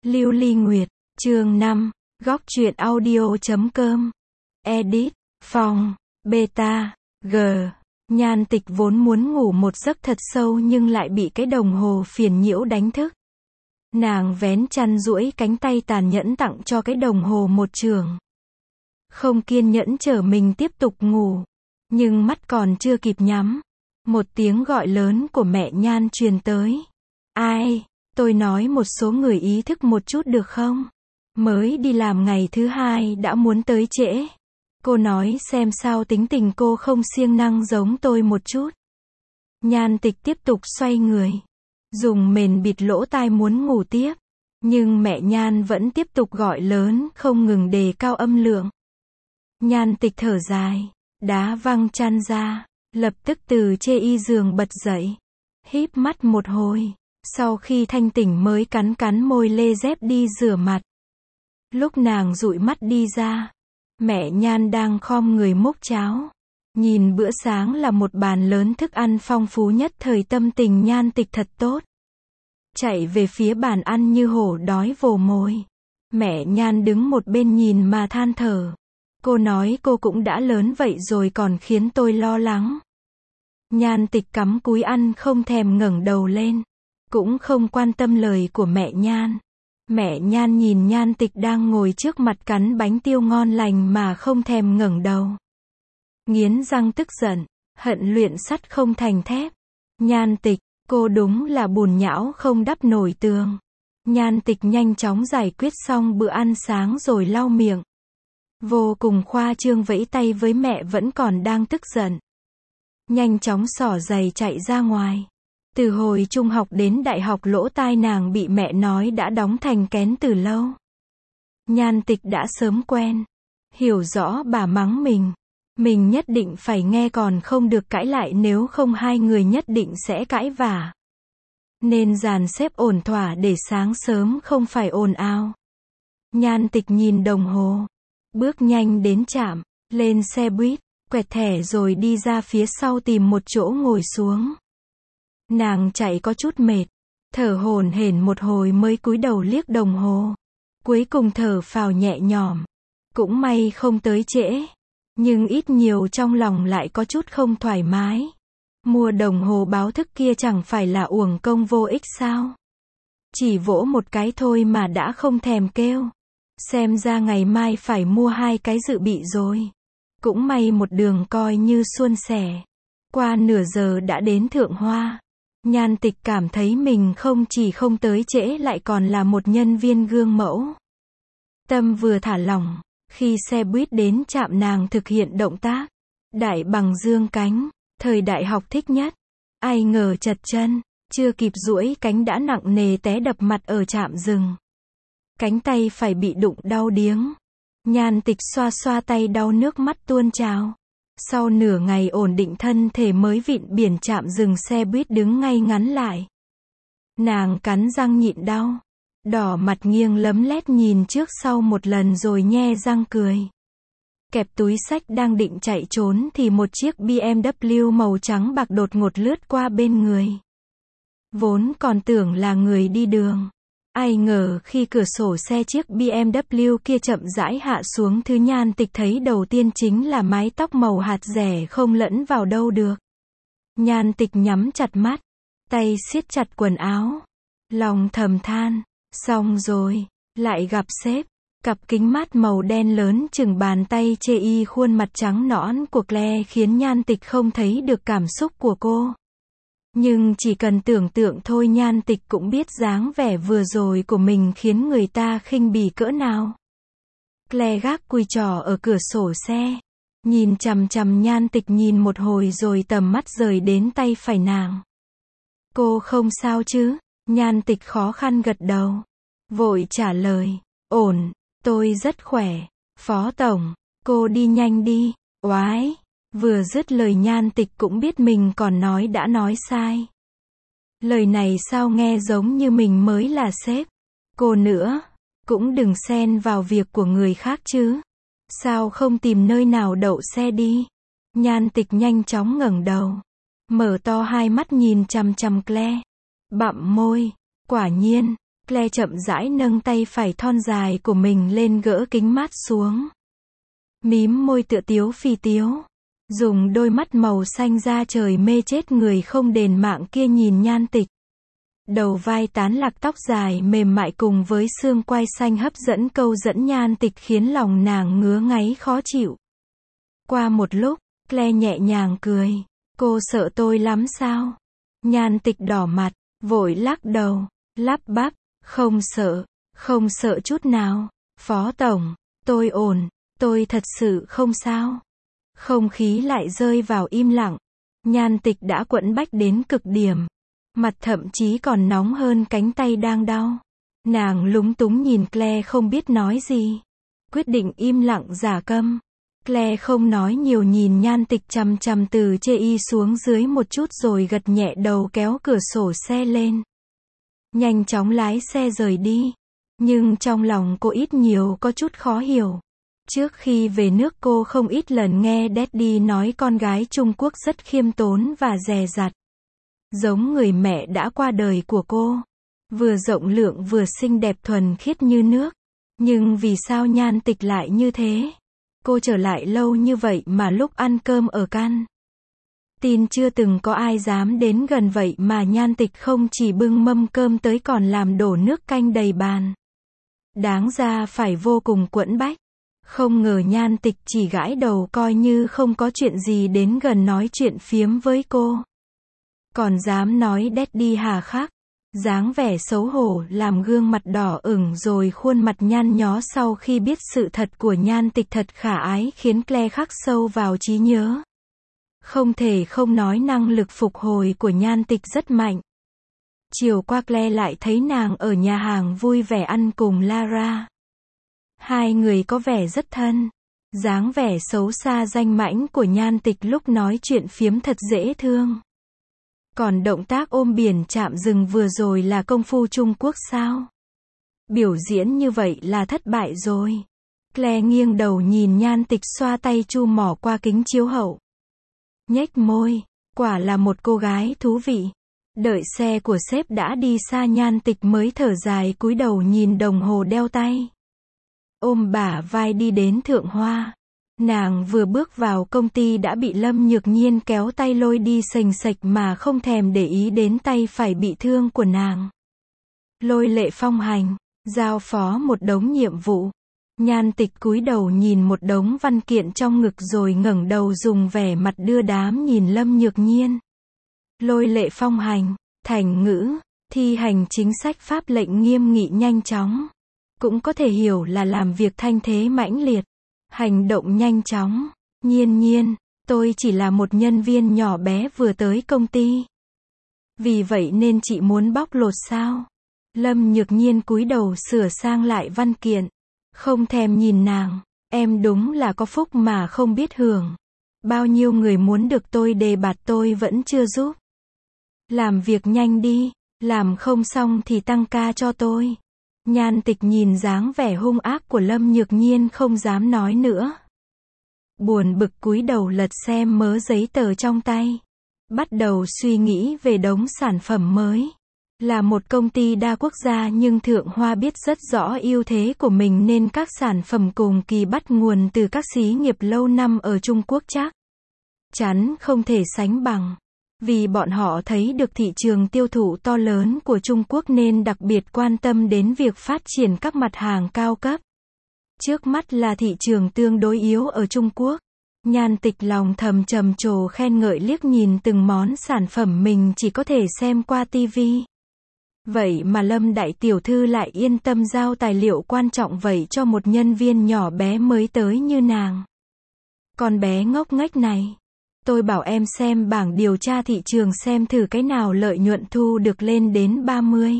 Lưu Ly Nguyệt, chương 5, góc truyện audio.com. Edit, phòng, beta, G. Nhan Tịch vốn muốn ngủ một giấc thật sâu nhưng lại bị cái đồng hồ phiền nhiễu đánh thức. Nàng vén chăn duỗi cánh tay tàn nhẫn tặng cho cái đồng hồ một chưởng. Không kiên nhẫn chờ mình tiếp tục ngủ. Nhưng mắt còn chưa kịp nhắm. Một tiếng gọi lớn của mẹ Nhan truyền tới. Ai? Tôi nói một số người ý thức một chút được không? Mới đi làm ngày thứ 2 đã muốn tới trễ. Cô nói xem sao tính tình cô không siêng năng giống tôi một chút. Nhan Tịch tiếp tục xoay người. Dùng mền bịt lỗ tai muốn ngủ tiếp. Nhưng mẹ Nhan vẫn tiếp tục gọi lớn không ngừng đề cao âm lượng. Nhan Tịch thở dài. Đá văng chăn ra. Lập tức từ chê y giường bật dậy. Híp mắt một hồi. Sau khi thanh tỉnh mới cắn môi lê dép đi rửa mặt. Lúc nàng dụi mắt đi ra. Mẹ Nhan đang khom người múc cháo. Nhìn bữa sáng là một bàn lớn thức ăn phong phú nhất thời tâm tình Nhan Tịch thật tốt. Chạy về phía bàn ăn như hổ đói vồ mồi. Mẹ Nhan đứng một bên nhìn mà than thở. Cô nói cô cũng đã lớn vậy rồi còn khiến tôi lo lắng. Nhan Tịch cắm cúi ăn không thèm ngẩng đầu lên. Cũng không quan tâm lời của mẹ Nhan. Mẹ Nhan nhìn Nhan Tịch đang ngồi trước mặt cắn bánh tiêu ngon lành mà không thèm ngẩng đầu. Nghiến răng tức giận, hận luyện sắt không thành thép. Nhan Tịch, cô đúng là bùn nhão không đắp nổi tường. Nhan Tịch nhanh chóng giải quyết xong bữa ăn sáng rồi lau miệng. Vô cùng khoa trương vẫy tay với mẹ vẫn còn đang tức giận. Nhanh chóng xỏ giày chạy ra ngoài. Từ hồi trung học đến đại học lỗ tai nàng bị mẹ nói đã đóng thành kén từ lâu. Nhan Tịch đã sớm quen. Hiểu rõ bà mắng mình nhất định phải nghe còn không được cãi lại nếu không hai người nhất định sẽ cãi vả. Nên dàn xếp ổn thỏa để sáng sớm không phải ồn ào. Nhan Tịch nhìn đồng hồ. Bước nhanh đến trạm, lên xe buýt, quẹt thẻ rồi đi ra phía sau tìm một chỗ ngồi xuống. Nàng chạy có chút mệt, thở hổn hển một hồi mới cúi đầu liếc đồng hồ. Cuối cùng thở phào nhẹ nhõm. Cũng may không tới trễ. Nhưng ít nhiều trong lòng lại có chút không thoải mái. Mua đồng hồ báo thức kia chẳng phải là uổng công vô ích sao? Chỉ vỗ một cái thôi mà đã không thèm kêu. Xem ra ngày mai phải mua 2 cái dự bị rồi. Cũng may một đường coi như suôn sẻ. Qua nửa giờ đã đến Thượng Hoa. Nhan Tịch cảm thấy mình không chỉ không tới trễ lại còn là một nhân viên gương mẫu. Tâm vừa thả lỏng, khi xe buýt đến trạm nàng thực hiện động tác. Đại bằng dương cánh, thời đại học thích nhất. Ai ngờ chật chân, chưa kịp duỗi cánh đã nặng nề té đập mặt ở trạm dừng. Cánh tay phải bị đụng đau điếng. Nhan Tịch xoa xoa tay đau nước mắt tuôn trào. Sau nửa ngày ổn định thân thể mới vịn biển trạm dừng xe buýt đứng ngay ngắn lại. Nàng cắn răng nhịn đau. Đỏ mặt nghiêng lấm lét nhìn trước sau một lần rồi nhe răng cười. Kẹp túi xách đang định chạy trốn thì một chiếc BMW màu trắng bạc đột ngột lướt qua bên người. Vốn còn tưởng là người đi đường. Ai ngờ khi cửa sổ xe chiếc BMW kia chậm rãi hạ xuống thứ Nhan Tịch thấy đầu tiên chính là mái tóc màu hạt rẻ không lẫn vào đâu được. Nhan Tịch nhắm chặt mắt, tay siết chặt quần áo. Lòng thầm than, xong rồi, lại gặp sếp. Cặp kính mát màu đen lớn chừng bàn tay chê y khuôn mặt trắng nõn của Claire khiến Nhan Tịch không thấy được cảm xúc của cô. Nhưng chỉ cần tưởng tượng thôi Nhan Tịch cũng biết dáng vẻ vừa rồi của mình khiến người ta khinh bỉ cỡ nào. Claire gác cùi trò ở cửa sổ xe. Nhìn chằm chằm Nhan Tịch nhìn một hồi rồi tầm mắt rời đến tay phải nàng. Cô không sao chứ? Nhan Tịch khó khăn gật đầu. Vội trả lời. Ổn, tôi rất khỏe. Phó tổng, cô đi nhanh đi. Oái. Vừa dứt lời Nhan Tịch cũng biết mình còn đã nói sai. Lời này sao nghe giống như mình mới là sếp. Cô nữa, cũng đừng xen vào việc của người khác chứ. Sao không tìm nơi nào đậu xe đi. Nhan Tịch nhanh chóng ngẩng đầu. Mở to hai mắt nhìn chằm chằm Claire. Bặm môi. Quả nhiên, Claire chậm rãi nâng tay phải thon dài của mình lên gỡ kính mát xuống. Mím môi tựa tiếu phi tiếu. Dùng đôi mắt màu xanh da trời mê chết người không đền mạng kia nhìn Nhan Tịch. Đầu vai tán lạc tóc dài mềm mại cùng với xương quai xanh hấp dẫn câu dẫn Nhan Tịch khiến lòng nàng ngứa ngáy khó chịu. Qua một lúc, Claire nhẹ nhàng cười. Cô sợ tôi lắm sao? Nhan Tịch đỏ mặt, vội lắc đầu, lắp bắp, không sợ chút nào. Phó tổng, tôi ổn, tôi thật sự không sao. Không khí lại rơi vào im lặng. Nhan Tịch đã quẫn bách đến cực điểm. Mặt thậm chí còn nóng hơn cánh tay đang đau. Nàng lúng túng nhìn Claire không biết nói gì. Quyết định im lặng giả câm. Claire không nói nhiều nhìn Nhan Tịch chằm chằm từ chê y xuống dưới một chút rồi gật nhẹ đầu kéo cửa sổ xe lên. Nhanh chóng lái xe rời đi. Nhưng trong lòng cô ít nhiều có chút khó hiểu. Trước khi về nước cô không ít lần nghe Daddy nói con gái Trung Quốc rất khiêm tốn và dè dặt. Giống người mẹ đã qua đời của cô. Vừa rộng lượng vừa xinh đẹp thuần khiết như nước. Nhưng vì sao Nhan Tịch lại như thế? Cô trở lại lâu như vậy mà lúc ăn cơm ở Cannes. Tin chưa từng có ai dám đến gần vậy mà Nhan Tịch không chỉ bưng mâm cơm tới còn làm đổ nước canh đầy bàn. Đáng ra phải vô cùng quẫn bách. Không ngờ Nhan Tịch chỉ gãi đầu coi như không có chuyện gì đến gần nói chuyện phiếm với cô. Còn dám nói Daddy hà khắc. Dáng vẻ xấu hổ làm gương mặt đỏ ửng rồi khuôn mặt nhăn nhó sau khi biết sự thật của Nhan Tịch thật khả ái khiến Claire khắc sâu vào trí nhớ. Không thể không nói năng lực phục hồi của Nhan Tịch rất mạnh. Chiều qua Claire lại thấy nàng ở nhà hàng vui vẻ ăn cùng Lara. Hai người có vẻ rất thân. Dáng vẻ xấu xa danh mãnh của Nhan Tịch lúc nói chuyện phiếm thật dễ thương. Còn động tác ôm biển chạm rừng vừa rồi là công phu Trung Quốc sao? Biểu diễn như vậy là thất bại rồi. Claire nghiêng đầu nhìn Nhan Tịch xoa tay chu mỏ qua kính chiếu hậu. Nhếch môi, quả là một cô gái thú vị. Đợi xe của sếp đã đi xa Nhan Tịch mới thở dài cúi đầu nhìn đồng hồ đeo tay. Ôm bả vai đi đến Thượng Hoa. Nàng vừa bước vào công ty đã bị Lâm Nhược Nhiên kéo tay lôi đi sành sạch mà không thèm để ý đến tay phải bị thương của nàng. Lôi Lệ Phong hành, giao phó một đống nhiệm vụ. Nhan Tịch cúi đầu nhìn một đống văn kiện trong ngực rồi ngẩng đầu dùng vẻ mặt đưa đám nhìn Lâm Nhược Nhiên. Lôi Lệ Phong hành, thành ngữ, thi hành chính sách pháp lệnh nghiêm nghị nhanh chóng. Cũng có thể hiểu là làm việc thanh thế mãnh liệt. Hành động nhanh chóng. Nhiên, tôi chỉ là một nhân viên nhỏ bé vừa tới công ty. Vì vậy nên chị muốn bóc lột sao? Lâm Nhược Nhiên cúi đầu sửa sang lại văn kiện. Không thèm nhìn nàng. Em đúng là có phúc mà không biết hưởng. Bao nhiêu người muốn được tôi đề bạt tôi vẫn chưa giúp. Làm việc nhanh đi. Làm không xong thì tăng ca cho tôi. Nhan Tịch nhìn dáng vẻ hung ác của Lâm Nhược Nhiên không dám nói nữa. Buồn bực cúi đầu lật xem mớ giấy tờ trong tay. Bắt đầu suy nghĩ về đống sản phẩm mới. Là một công ty đa quốc gia nhưng Thượng Hoa biết rất rõ ưu thế của mình nên các sản phẩm cùng kỳ bắt nguồn từ các xí nghiệp lâu năm ở Trung Quốc chắc chắn không thể sánh bằng. Vì bọn họ thấy được thị trường tiêu thụ to lớn của Trung Quốc nên đặc biệt quan tâm đến việc phát triển các mặt hàng cao cấp. Trước mắt là thị trường tương đối yếu ở Trung Quốc. Nhan Tịch lòng thầm trầm trồ khen ngợi liếc nhìn từng món sản phẩm mình chỉ có thể xem qua TV. Vậy mà Lâm đại tiểu thư lại yên tâm giao tài liệu quan trọng vậy cho một nhân viên nhỏ bé mới tới như nàng. Con bé ngốc nghếch này. Tôi bảo em xem bảng điều tra thị trường xem thử cái nào lợi nhuận thu được lên đến 30.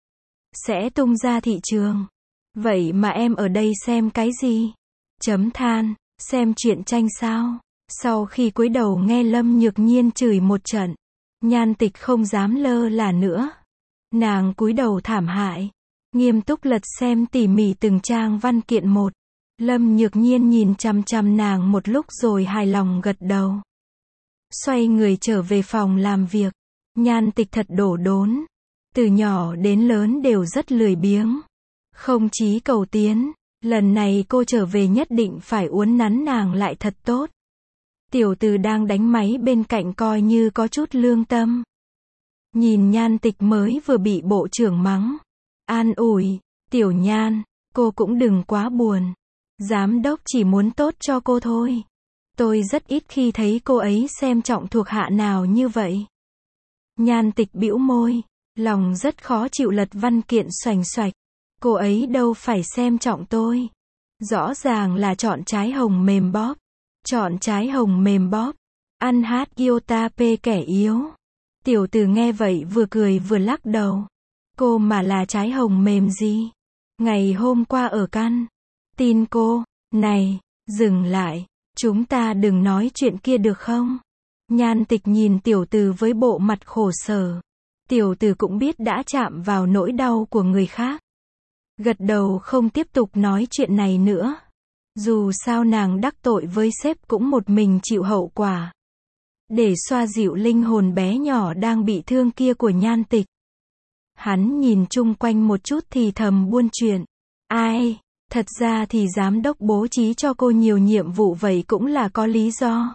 Sẽ tung ra thị trường. Vậy mà em ở đây xem cái gì? Chấm than, xem truyện tranh sao? Sau khi cúi đầu nghe Lâm Nhược Nhiên chửi một trận, Nhan Tịch không dám lơ là nữa. Nàng cúi đầu thảm hại, nghiêm túc lật xem tỉ mỉ từng trang văn kiện một. Lâm Nhược Nhiên nhìn chằm chằm nàng một lúc rồi hài lòng gật đầu. Xoay người trở về phòng làm việc. Nhan Tịch thật đổ đốn. Từ nhỏ đến lớn đều rất lười biếng. Không chí cầu tiến. Lần này cô trở về nhất định phải uốn nắn nàng lại thật tốt. Tiểu Từ đang đánh máy bên cạnh coi như có chút lương tâm. Nhìn Nhan Tịch mới vừa bị bộ trưởng mắng. An ủi, Tiểu Nhan, cô cũng đừng quá buồn. Giám đốc chỉ muốn tốt cho cô thôi. Tôi rất ít khi thấy cô ấy xem trọng thuộc hạ nào như vậy. Nhan Tịch bĩu môi, lòng rất khó chịu lật văn kiện xoành xoạch. Cô ấy đâu phải xem trọng tôi. Rõ ràng là chọn trái hồng mềm bóp. Chọn trái hồng mềm bóp. Ăn hát iota p kẻ yếu. Tiểu Từ nghe vậy vừa cười vừa lắc đầu. Cô mà là trái hồng mềm gì? Ngày hôm qua ở căn tin cô. Này, dừng lại. Chúng ta đừng nói chuyện kia được không? Nhan Tịch nhìn Tiểu Từ với bộ mặt khổ sở. Tiểu Từ cũng biết đã chạm vào nỗi đau của người khác. Gật đầu không tiếp tục nói chuyện này nữa. Dù sao nàng đắc tội với sếp cũng một mình chịu hậu quả. Để xoa dịu linh hồn bé nhỏ đang bị thương kia của Nhan Tịch. Hắn nhìn chung quanh một chút thì thầm buôn chuyện. Ai, thật ra thì giám đốc bố trí cho cô nhiều nhiệm vụ vậy cũng là có lý do.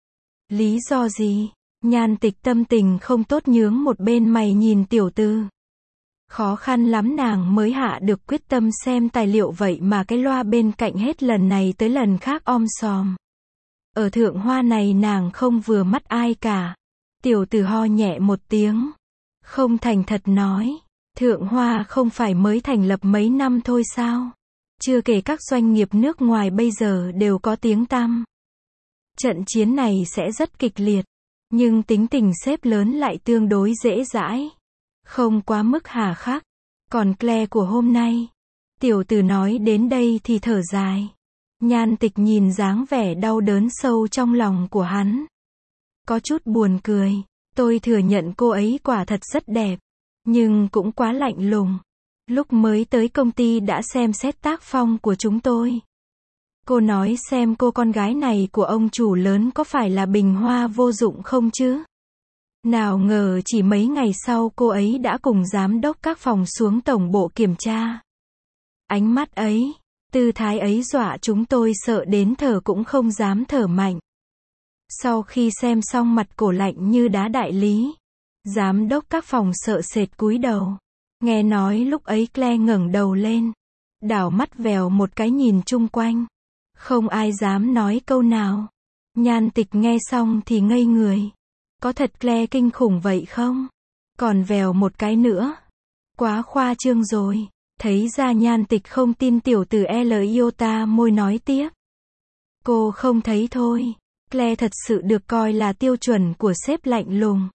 Lý do gì? Nhan Tịch tâm tình không tốt nhướng một bên mày nhìn Tiểu Từ. Khó khăn lắm nàng mới hạ được quyết tâm xem tài liệu vậy mà cái loa bên cạnh hết lần này tới lần khác om sòm. Ở Thượng Hoa này nàng không vừa mắt ai cả. Tiểu Từ ho nhẹ một tiếng. Không thành thật nói. Thượng Hoa không phải mới thành lập mấy năm thôi sao? Chưa kể các doanh nghiệp nước ngoài bây giờ đều có tiếng tăm. Trận chiến này sẽ rất kịch liệt. Nhưng tính tình sếp lớn lại tương đối dễ dãi. Không quá mức hà khắc. Còn Claire của hôm nay. Tiểu Từ nói đến đây thì thở dài. Nhan Tịch nhìn dáng vẻ đau đớn sâu trong lòng của hắn. Có chút buồn cười. Tôi thừa nhận cô ấy quả thật rất đẹp. Nhưng cũng quá lạnh lùng. Lúc mới tới công ty đã xem xét tác phong của chúng tôi. Cô nói xem cô con gái này của ông chủ lớn có phải là bình hoa vô dụng không chứ? Nào ngờ chỉ mấy ngày sau cô ấy đã cùng giám đốc các phòng xuống tổng bộ kiểm tra. Ánh mắt ấy, tư thái ấy dọa chúng tôi sợ đến thở cũng không dám thở mạnh. Sau khi xem xong mặt cổ lạnh như đá đại lý. Giám đốc các phòng sợ sệt cúi đầu. Nghe nói lúc ấy Claire ngẩng đầu lên. Đảo mắt vèo một cái nhìn chung quanh. Không ai dám nói câu nào. Nhan Tịch nghe xong thì ngây người. Có thật Claire kinh khủng vậy không? Còn vèo một cái nữa. Quá khoa trương rồi. Thấy ra Nhan Tịch không tin Tiểu Từ L iota môi nói tiếp. Cô không thấy thôi. Claire thật sự được coi là tiêu chuẩn của sếp lạnh lùng.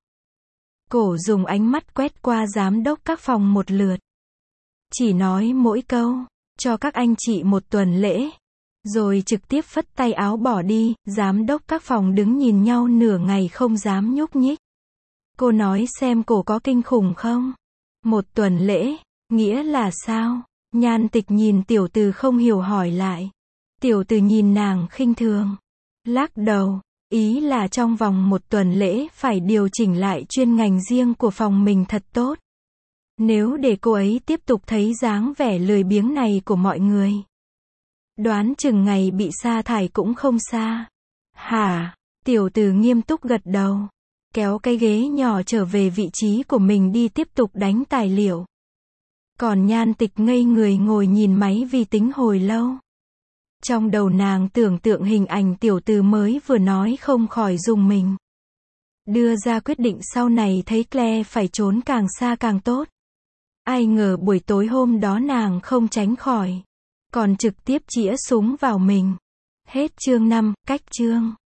Cổ dùng ánh mắt quét qua giám đốc các phòng một lượt. Chỉ nói mỗi câu, cho các anh chị một tuần lễ. Rồi trực tiếp phất tay áo bỏ đi, giám đốc các phòng đứng nhìn nhau nửa ngày không dám nhúc nhích. Cô nói xem cổ có kinh khủng không? Một tuần lễ, nghĩa là sao? Nhan Tịch nhìn Tiểu Từ không hiểu hỏi lại. Tiểu Từ nhìn nàng khinh thường. Lắc đầu, ý là trong vòng một tuần lễ phải điều chỉnh lại chuyên ngành riêng của phòng mình thật tốt. Nếu để cô ấy tiếp tục thấy dáng vẻ lười biếng này của mọi người. Đoán chừng ngày bị sa thải cũng không xa. Hả? Tiểu Từ nghiêm túc gật đầu. Kéo cái ghế nhỏ trở về vị trí của mình đi tiếp tục đánh tài liệu. Còn Nhan Tịch ngây người ngồi nhìn máy vi tính hồi lâu. Trong đầu nàng tưởng tượng hình ảnh Tiểu Từ mới vừa nói không khỏi rùng mình. Đưa ra quyết định sau này thấy Claire phải trốn càng xa càng tốt. Ai ngờ buổi tối hôm đó nàng không tránh khỏi. Còn trực tiếp chĩa súng vào mình. Hết chương 5, cách chương.